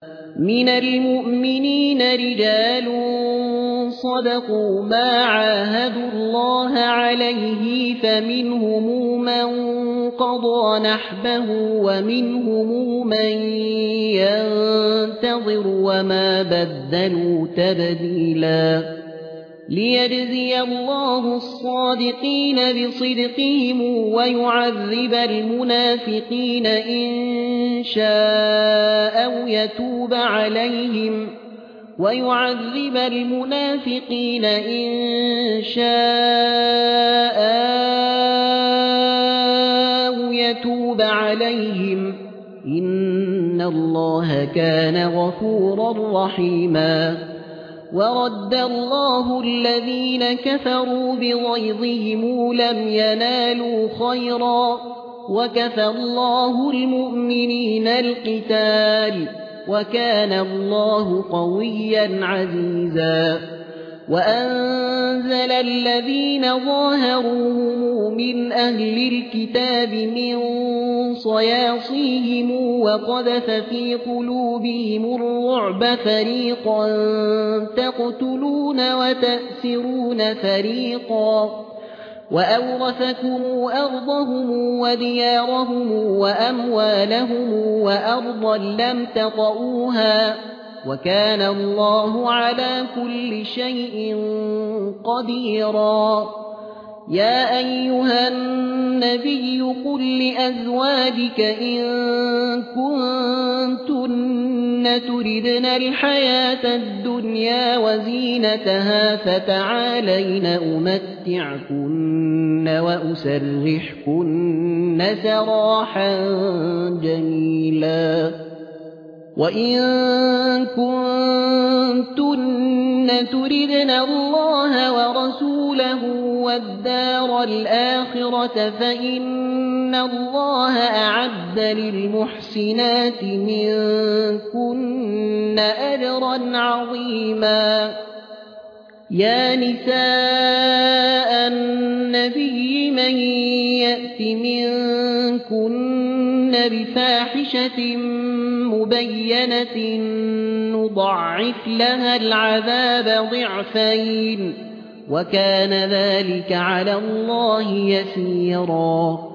من المؤمنين رجال صدقوا ما عاهدوا الله عليه فمنهم من قضى نحبه ومنهم من ينتظر وما بدلوا تبديلا ليجزي الله الصادقين بصدقهم ويعذب المنافقين إن شاء أو يتوب عليهم إن الله كان غفورا رحيما ورد الله الذين كفروا بغيظهم لم ينالوا خيرا وكفى الله المؤمنين القتال وكان الله قويا عزيزا وأنزل الذين ظاهروهم من أهل الكتاب من صياصيهم وقذف في قلوبهم الرعب فريقا تقتلون وتأسرون فريقا وأورثكم أرضهم وديارهم وأموالهم وأرضا لم تطئوها وكان الله على كل شيء قديرا يا أيها النبي قل لأزواجك إن كنتن تردن الحياة الدنيا وزينتها فتعالين أمتعكن وأسرحكن سراحا جميلا وإن كنتن تردن الله ورسوله والدار الآخرة فإن الله أعد للمحسنات منكن أجرا عظيما يا نساء النبي من يأت منكن بفاحشة مبينة نضعف لها العذاب ضعفين وكان ذلك على الله يسيرا